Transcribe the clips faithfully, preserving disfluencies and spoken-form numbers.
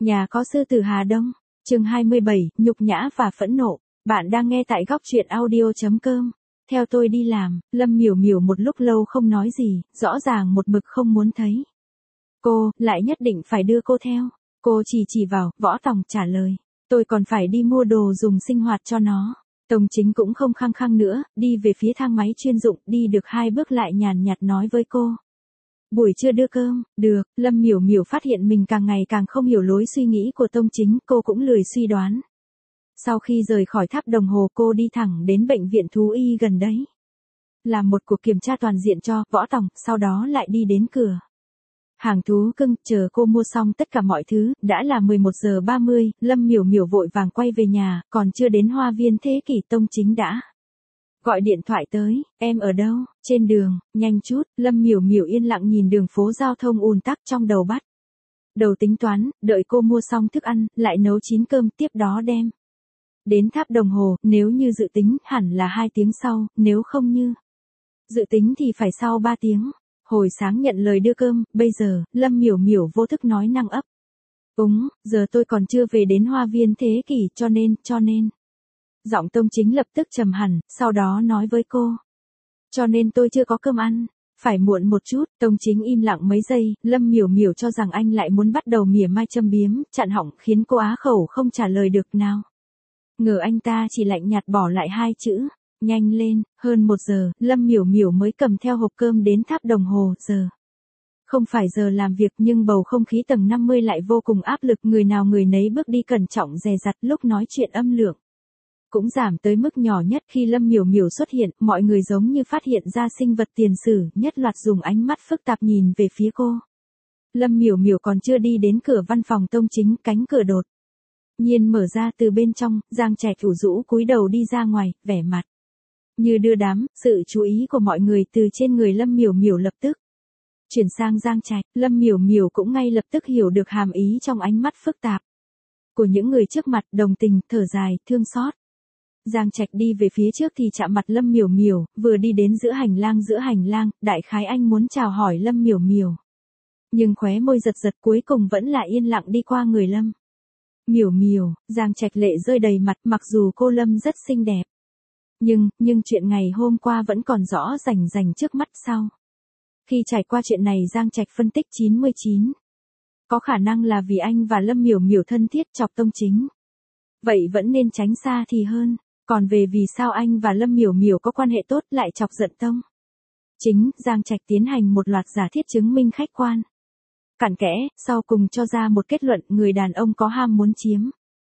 Nhà có sư tử Hà Đông, chương hai mươi bảy, nhục nhã và phẫn nộ. Bạn đang nghe tại góc truyện audio chấm com. Theo tôi đi làm, Lâm Miểu Miểu một lúc lâu không nói gì, rõ ràng một mực không muốn thấy cô, lại nhất định phải đưa cô theo. Cô chỉ chỉ vào, Võ Tòng trả lời. Tôi còn phải đi mua đồ dùng sinh hoạt cho nó. Tông Chính cũng không khăng khăng nữa, đi về phía thang máy chuyên dụng, đi được hai bước lại nhàn nhạt nói với cô. Buổi trưa đưa cơm, được. Lâm Miểu Miểu phát hiện mình càng ngày càng không hiểu lối suy nghĩ của Tông Chính, cô cũng lười suy đoán. Sau khi rời khỏi tháp đồng hồ cô đi thẳng đến bệnh viện thú y gần đấy. Làm một cuộc kiểm tra toàn diện cho Võ Tòng, sau đó lại đi đến cửa hàng thú cưng, chờ cô mua xong tất cả mọi thứ, đã là mười một giờ ba mươi, Lâm Miểu Miểu vội vàng quay về nhà, còn chưa đến Hoa Viên Thế Kỷ Tông Chính đã gọi điện thoại tới. Em ở đâu? Trên đường, nhanh chút. Lâm Miểu Miểu yên lặng nhìn đường phố giao thông ùn tắc, trong đầu bắt đầu tính toán, đợi cô mua xong thức ăn, lại nấu chín cơm, tiếp đó đem đến tháp đồng hồ. Nếu như dự tính, hẳn là hai tiếng sau, nếu không như dự tính thì phải sau ba tiếng. Hồi sáng nhận lời đưa cơm, bây giờ, Lâm Miểu Miểu vô thức nói năng ấp úng, giờ tôi còn chưa về đến Hoa Viên Thế Kỷ, cho nên, cho nên. Giọng Tông Chính lập tức trầm hẳn, sau đó nói với cô. Cho nên tôi chưa có cơm ăn, phải muộn một chút. Tông Chính im lặng mấy giây, Lâm Miểu Miểu cho rằng anh lại muốn bắt đầu mỉa mai châm biếm, chặn họng, khiến cô á khẩu không trả lời được nào. Ngờ anh ta chỉ lạnh nhạt bỏ lại hai chữ. Nhanh lên. Hơn một giờ, Lâm Miểu Miểu mới cầm theo hộp cơm đến tháp đồng hồ. Giờ không phải giờ làm việc, nhưng bầu không khí tầng năm mươi lại vô cùng áp lực, người nào người nấy bước đi cẩn trọng dè dặt, lúc nói chuyện âm lượng cũng giảm tới mức nhỏ nhất. Khi Lâm Miểu Miểu xuất hiện, mọi người giống như phát hiện ra sinh vật tiền sử, nhất loạt dùng ánh mắt phức tạp nhìn về phía cô. Lâm Miểu Miểu còn chưa đi đến cửa văn phòng Tông Chính, cánh cửa đột nhiên mở ra, từ bên trong, Giang Trạch ủ rũ cúi đầu đi ra ngoài, vẻ mặt như đưa đám. Sự chú ý của mọi người từ trên người Lâm Miểu Miểu lập tức chuyển sang Giang Trạch. Lâm Miểu Miểu cũng ngay lập tức hiểu được hàm ý trong ánh mắt phức tạp của những người trước mặt, đồng tình, thở dài, thương xót. Giang Trạch đi về phía trước thì chạm mặt Lâm Miểu Miểu, vừa đi đến giữa hành lang giữa hành lang, đại khái anh muốn chào hỏi Lâm Miểu Miểu. Nhưng khóe môi giật giật, cuối cùng vẫn là yên lặng đi qua người Lâm Miểu Miểu. Giang Trạch lệ rơi đầy mặt, mặc dù cô Lâm rất xinh đẹp. Nhưng, nhưng chuyện ngày hôm qua vẫn còn rõ rành rành trước mắt sau. Khi trải qua chuyện này, Giang Trạch phân tích chín mươi chín. Có khả năng là vì anh và Lâm Miểu Miểu thân thiết, chọc Tông Chính. Vậy vẫn nên tránh xa thì hơn. Còn về vì sao anh và Lâm Miểu Miểu có quan hệ tốt lại chọc giận Tông Chính, Giang Trạch tiến hành một loạt giả thiết chứng minh khách quan cặn kẽ, sau cùng cho ra một kết luận: người đàn ông có ham muốn chiếm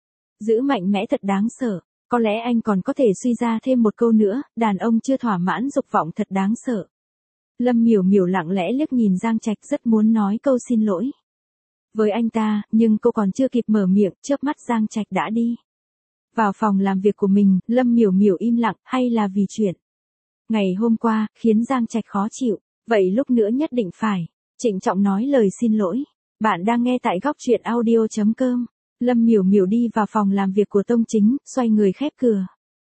giữ mạnh mẽ thật đáng sợ. Có lẽ anh còn có thể suy ra thêm một câu nữa: đàn ông chưa thỏa mãn dục vọng thật đáng sợ. Lâm Miểu Miểu lặng lẽ liếc nhìn Giang Trạch, rất muốn nói câu xin lỗi với anh ta, nhưng cô còn chưa kịp mở miệng, chớp mắt Giang Trạch đã đi vào phòng làm việc của mình. Lâm Miểu Miểu im lặng, hay là vì chuyện ngày hôm qua khiến Giang Trạch khó chịu, vậy lúc nữa nhất định phải trịnh trọng nói lời xin lỗi. Bạn đang nghe tại góc truyện audio chấm com. Lâm Miểu Miểu đi vào phòng làm việc của Tông Chính, xoay người khép cửa,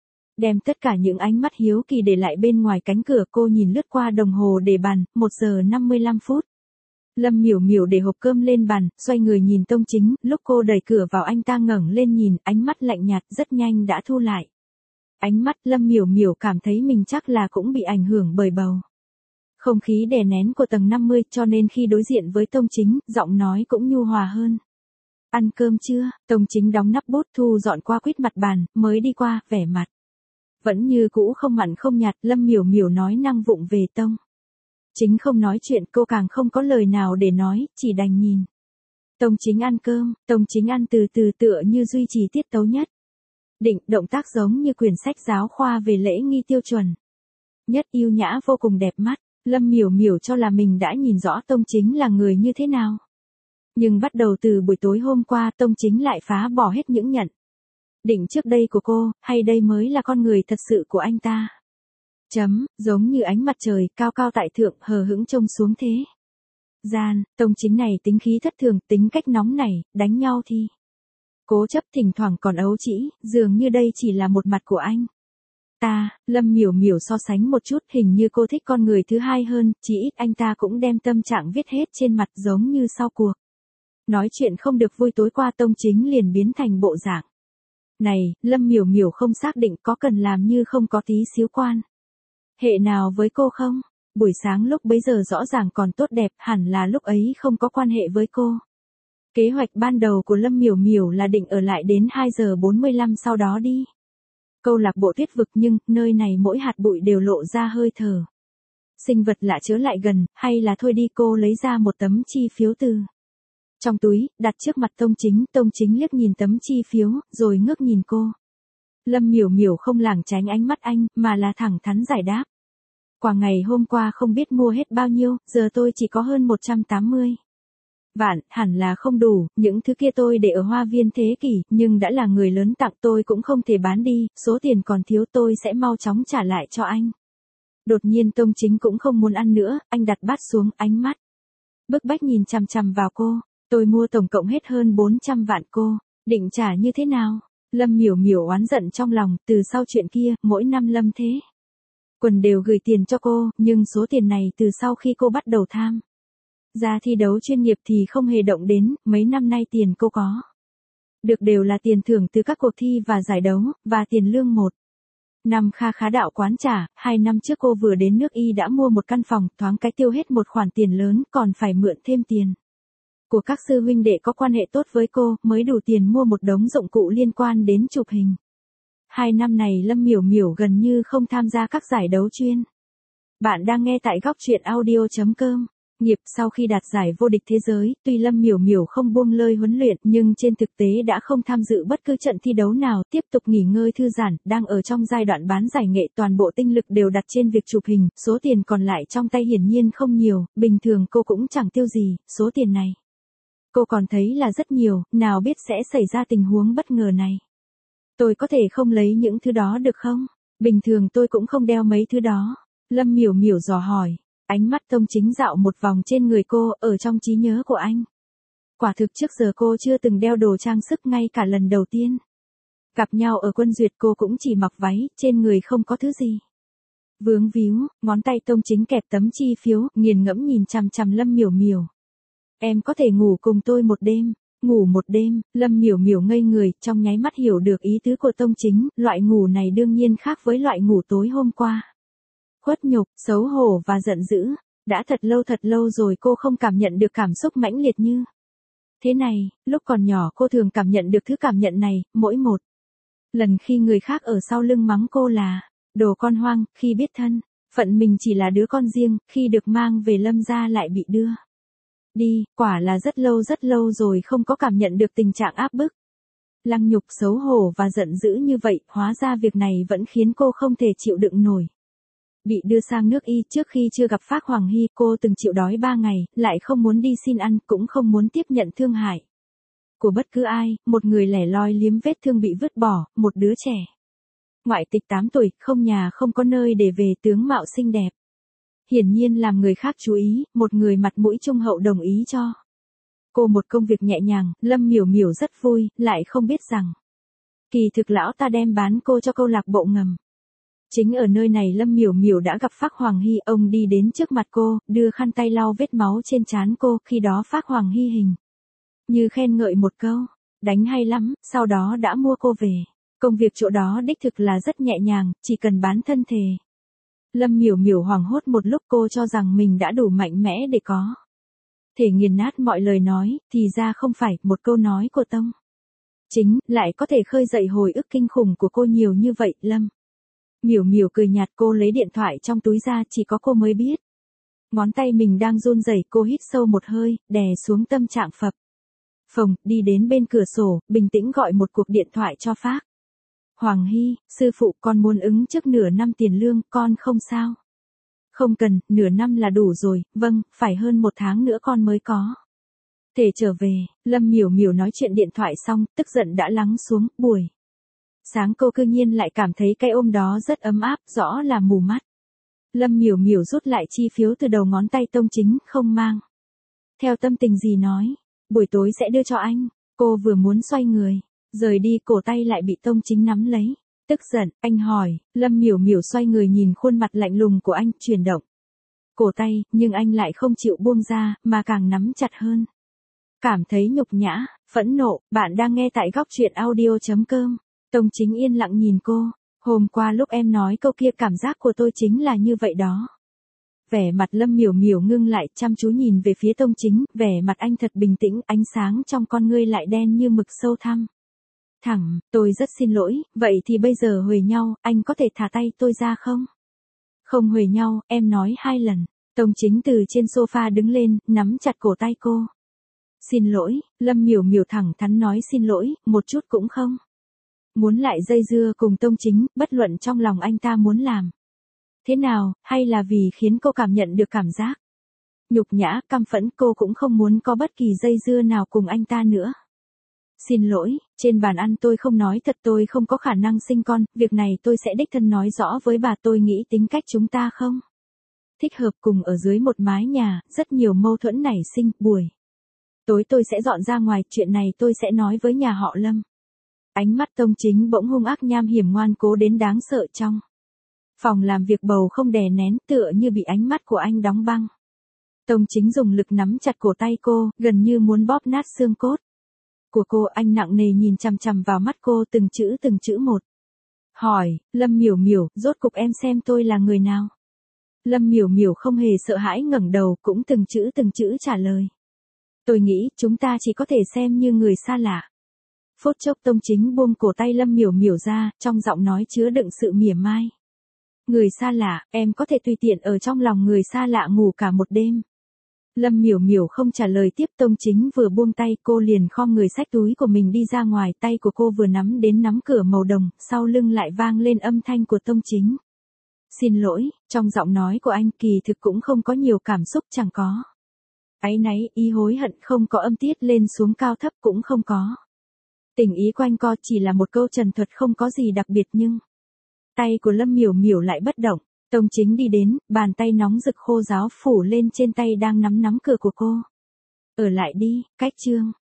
đem tất cả những ánh mắt hiếu kỳ để lại bên ngoài cánh cửa. Cô nhìn lướt qua đồng hồ để bàn, một giờ năm mươi lăm phút. Lâm Miểu Miểu để hộp cơm lên bàn, xoay người nhìn Tông Chính, lúc cô đẩy cửa vào anh ta ngẩng lên nhìn, ánh mắt lạnh nhạt, rất nhanh đã thu lại ánh mắt. Lâm Miểu Miểu cảm thấy mình chắc là cũng bị ảnh hưởng bởi bầu không khí đè nén của tầng năm mươi, cho nên khi đối diện với Tông Chính, giọng nói cũng nhu hòa hơn. Ăn cơm chưa? Tông Chính đóng nắp bút, thu dọn qua quýt mặt bàn, mới đi qua, vẻ mặt vẫn như cũ không mặn không nhạt. Lâm Miểu Miểu nói năng vụng về. Tông Chính không nói chuyện, cô càng không có lời nào để nói, chỉ đành nhìn Tông Chính ăn cơm. Tông Chính ăn từ từ, tựa như duy trì tiết tấu nhất định, động tác giống như quyển sách giáo khoa về lễ nghi tiêu chuẩn nhất, yêu nhã vô cùng đẹp mắt. Lâm Miểu Miểu cho là mình đã nhìn rõ Tông Chính là người như thế nào. Nhưng bắt đầu từ buổi tối hôm qua, Tông Chính lại phá bỏ hết những nhận định trước đây của cô, hay đây mới là con người thật sự của anh ta. Chấm, giống như ánh mặt trời, cao cao tại thượng, hờ hững trông xuống thế gian. Tông Chính này tính khí thất thường, tính cách nóng nảy, đánh nhau thì cố chấp, thỉnh thoảng còn ấu trĩ, dường như đây chỉ là một mặt của anh ta. Lâm Miểu Miểu so sánh một chút, hình như cô thích con người thứ hai hơn, chỉ ít anh ta cũng đem tâm trạng viết hết trên mặt, giống như sau cuộc Nói chuyện không được vui tối qua Tông Chính liền biến thành bộ dạng này, Lâm Miểu Miểu không xác định có cần làm như không có tí xíu quan hệ nào với cô không? Buổi sáng lúc bấy giờ rõ ràng còn tốt đẹp, hẳn là lúc ấy không có quan hệ với cô. Kế hoạch ban đầu của Lâm Miểu Miểu là định ở lại đến hai giờ bốn mươi lăm sau đó đi câu lạc bộ tuyết vực, nhưng nơi này mỗi hạt bụi đều lộ ra hơi thở sinh vật lạ chớ lại gần, hay là thôi đi. Cô lấy ra một tấm chi phiếu từ trong túi, đặt trước mặt Tông Chính. Tông Chính liếc nhìn tấm chi phiếu, rồi ngước nhìn cô. Lâm Miểu Miểu không lảng tránh ánh mắt anh, mà là thẳng thắn giải đáp. Quả ngày hôm qua không biết mua hết bao nhiêu, giờ tôi chỉ có hơn một trăm tám mươi vạn, hẳn là không đủ, những thứ kia tôi để ở Hoa Viên Thế Kỷ, nhưng đã là người lớn tặng tôi cũng không thể bán đi, số tiền còn thiếu tôi sẽ mau chóng trả lại cho anh. Đột nhiên Tông Chính cũng không muốn ăn nữa, anh đặt bát xuống, ánh mắt bức bách nhìn chằm chằm vào cô. Tôi mua tổng cộng hết hơn bốn trăm vạn, cô định trả như thế nào? Lâm Miểu Miểu oán giận trong lòng, từ sau chuyện kia, mỗi năm Lâm Thế Quần đều gửi tiền cho cô, nhưng số tiền này từ sau khi cô bắt đầu tham ra thi đấu chuyên nghiệp thì không hề động đến, mấy năm nay tiền cô có được đều là tiền thưởng từ các cuộc thi và giải đấu, và tiền lương một năm kha khá đạo quán trả. Hai năm trước cô vừa đến nước Y đã mua một căn phòng, thoáng cái tiêu hết một khoản tiền lớn, còn phải mượn thêm tiền của các sư huynh đệ có quan hệ tốt với cô, mới đủ tiền mua một đống dụng cụ liên quan đến chụp hình. Hai năm này Lâm Miểu Miểu gần như không tham gia các giải đấu chuyên. Bạn đang nghe tại góc truyện audio.com. Nghiệp sau khi đạt giải vô địch thế giới, tuy Lâm Miểu Miểu không buông lơi huấn luyện, nhưng trên thực tế đã không tham dự bất cứ trận thi đấu nào, tiếp tục nghỉ ngơi thư giãn, đang ở trong giai đoạn bán giải nghệ, toàn bộ tinh lực đều đặt trên việc chụp hình, số tiền còn lại trong tay hiển nhiên không nhiều, bình thường cô cũng chẳng tiêu gì, số tiền này cô còn thấy là rất nhiều, nào biết sẽ xảy ra tình huống bất ngờ này. Tôi có thể không lấy những thứ đó được không? Bình thường tôi cũng không đeo mấy thứ đó. Lâm Miểu Miểu dò hỏi. Ánh mắt Tông Chính dạo một vòng trên người cô, ở trong trí nhớ của anh. Quả thực trước giờ cô chưa từng đeo đồ trang sức, ngay cả lần đầu tiên gặp nhau ở Quân Duyệt cô cũng chỉ mặc váy, trên người không có thứ gì vướng víu. Ngón tay Tông Chính kẹp tấm chi phiếu, nghiền ngẫm nhìn chằm chằm Lâm Miểu Miểu. Em có thể ngủ cùng tôi một đêm. Ngủ một đêm, Lâm Miểu Miểu ngây người, trong nháy mắt hiểu được ý tứ của Tông Chính, loại ngủ này đương nhiên khác với loại ngủ tối hôm qua. Khuất nhục, xấu hổ và giận dữ, đã thật lâu thật lâu rồi cô không cảm nhận được cảm xúc mãnh liệt như thế này. Lúc còn nhỏ cô thường cảm nhận được thứ cảm nhận này, mỗi một lần khi người khác ở sau lưng mắng cô là đồ con hoang, khi biết thân phận mình chỉ là đứa con riêng, khi được mang về Lâm gia lại bị đưa đi, quả là rất lâu rất lâu rồi không có cảm nhận được tình trạng áp bức, lăng nhục, xấu hổ và giận dữ như vậy. Hóa ra việc này vẫn khiến cô không thể chịu đựng nổi. Bị đưa sang nước Y, trước khi chưa gặp Phác Hoàng Hy, cô từng chịu đói ba ngày, lại không muốn đi xin ăn, cũng không muốn tiếp nhận thương hại của bất cứ ai, một người lẻ loi liếm vết thương bị vứt bỏ, một đứa trẻ ngoại tịch tám tuổi, không nhà không có nơi để về, tướng mạo xinh đẹp, hiển nhiên làm người khác chú ý, một người mặt mũi trung hậu đồng ý cho cô một công việc nhẹ nhàng. Lâm Miểu Miểu rất vui, lại không biết rằng kỳ thực lão ta đem bán cô cho câu lạc bộ ngầm. Chính ở nơi này Lâm Miểu Miểu đã gặp Phác Hoàng Hy, ông đi đến trước mặt cô, đưa khăn tay lau vết máu trên trán cô, khi đó Phác Hoàng Hy hình như khen ngợi một câu, đánh hay lắm, sau đó đã mua cô về. Công việc chỗ đó đích thực là rất nhẹ nhàng, chỉ cần bán thân thể. Lâm Miểu Miểu hoảng hốt một lúc, cô cho rằng mình đã đủ mạnh mẽ để có thể nghiền nát mọi lời nói, thì ra không phải. Một câu nói của Tông Chính lại có thể khơi dậy hồi ức kinh khủng của cô nhiều như vậy. Lâm Miểu Miểu cười nhạt, cô lấy điện thoại trong túi ra, chỉ có cô mới biết ngón tay mình đang run rẩy. Cô hít sâu một hơi, đè xuống tâm trạng phập phồng, đi đến bên cửa sổ, bình tĩnh gọi một cuộc điện thoại cho Phác Hoàng Hy. Sư phụ, con muốn ứng trước nửa năm tiền lương, con không sao? Không cần, nửa năm là đủ rồi. Vâng, phải hơn một tháng nữa con mới có thể trở về. Lâm Miểu Miểu nói chuyện điện thoại xong, tức giận đã lắng xuống. Buổi sáng cô cư nhiên lại cảm thấy cái ôm đó rất ấm áp, rõ là mù mắt. Lâm Miểu Miểu rút lại chi phiếu từ đầu ngón tay Tông Chính, không mang theo tâm tình gì nói, buổi tối sẽ đưa cho anh. Cô vừa muốn xoay người rời đi, cổ tay lại bị Tông Chính nắm lấy. Tức giận, anh hỏi. Lâm Miểu Miểu xoay người nhìn khuôn mặt lạnh lùng của anh, chuyển động cổ tay, nhưng anh lại không chịu buông ra, mà càng nắm chặt hơn. cảm thấy nhục nhã, phẫn nộ, bạn đang nghe tại góc truyện audio.com. Tông Chính yên lặng nhìn cô, hôm qua lúc em nói câu kia cảm giác của tôi chính là như vậy đó. Vẻ mặt Lâm Miểu Miểu ngưng lại, chăm chú nhìn về phía Tông Chính, vẻ mặt anh thật bình tĩnh, ánh sáng trong con ngươi lại đen như mực sâu thẳm. Thẳng, tôi rất xin lỗi, vậy thì bây giờ huề nhau, anh có thể thả tay tôi ra không? Không huề nhau, em nói hai lần. Tông Chính từ trên sofa đứng lên, nắm chặt cổ tay cô. Xin lỗi, Lâm Miểu Miểu thẳng thắn nói xin lỗi, một chút cũng không. Muốn lại dây dưa cùng Tông Chính, bất luận trong lòng anh ta muốn làm thế nào, hay là vì khiến cô cảm nhận được cảm giác nhục nhã, căm phẫn, cô cũng không muốn có bất kỳ dây dưa nào cùng anh ta nữa. Xin lỗi, trên bàn ăn tôi không nói thật, tôi không có khả năng sinh con, việc này tôi sẽ đích thân nói rõ với bà, tôi nghĩ tính cách chúng ta không thích hợp cùng ở dưới một mái nhà, rất nhiều mâu thuẫn nảy sinh, buổi tối tôi sẽ dọn ra ngoài, chuyện này tôi sẽ nói với nhà họ Lâm. Ánh mắt Tông Chính bỗng hung ác nham hiểm ngoan cố đến đáng sợ, trong phòng làm việc bầu không đè nén, tựa như bị ánh mắt của anh đóng băng. Tông Chính dùng lực nắm chặt cổ tay cô, gần như muốn bóp nát xương cốt của cô. Anh nặng nề nhìn chằm chằm vào mắt cô, từng chữ từng chữ một. Hỏi, Lâm Miểu Miểu, rốt cục em xem tôi là người nào? Lâm Miểu Miểu không hề sợ hãi ngẩng đầu, cũng từng chữ từng chữ trả lời. Tôi nghĩ, chúng ta chỉ có thể xem như người xa lạ. Phút chốc Tông Chính buông cổ tay Lâm Miểu Miểu ra, trong giọng nói chứa đựng sự mỉa mai. Người xa lạ, em có thể tùy tiện ở trong lòng người xa lạ ngủ cả một đêm. Lâm Miểu Miểu không trả lời tiếp. Tông Chính vừa buông tay, cô liền khom người xách túi của mình đi ra ngoài, tay của cô vừa nắm đến nắm cửa màu đồng, sau lưng lại vang lên âm thanh của Tông Chính. Xin lỗi, trong giọng nói của anh kỳ thực cũng không có nhiều cảm xúc, chẳng có áy náy, ý hối hận, không có âm tiết lên xuống cao thấp, cũng không có tình ý quanh co, chỉ là một câu trần thuật không có gì đặc biệt. Nhưng tay của Lâm Miểu Miểu lại bất động. Tông Chính đi đến, bàn tay nóng rực khô ráo phủ lên trên tay đang nắm nắm cửa của cô. Ở lại đi, cách chương.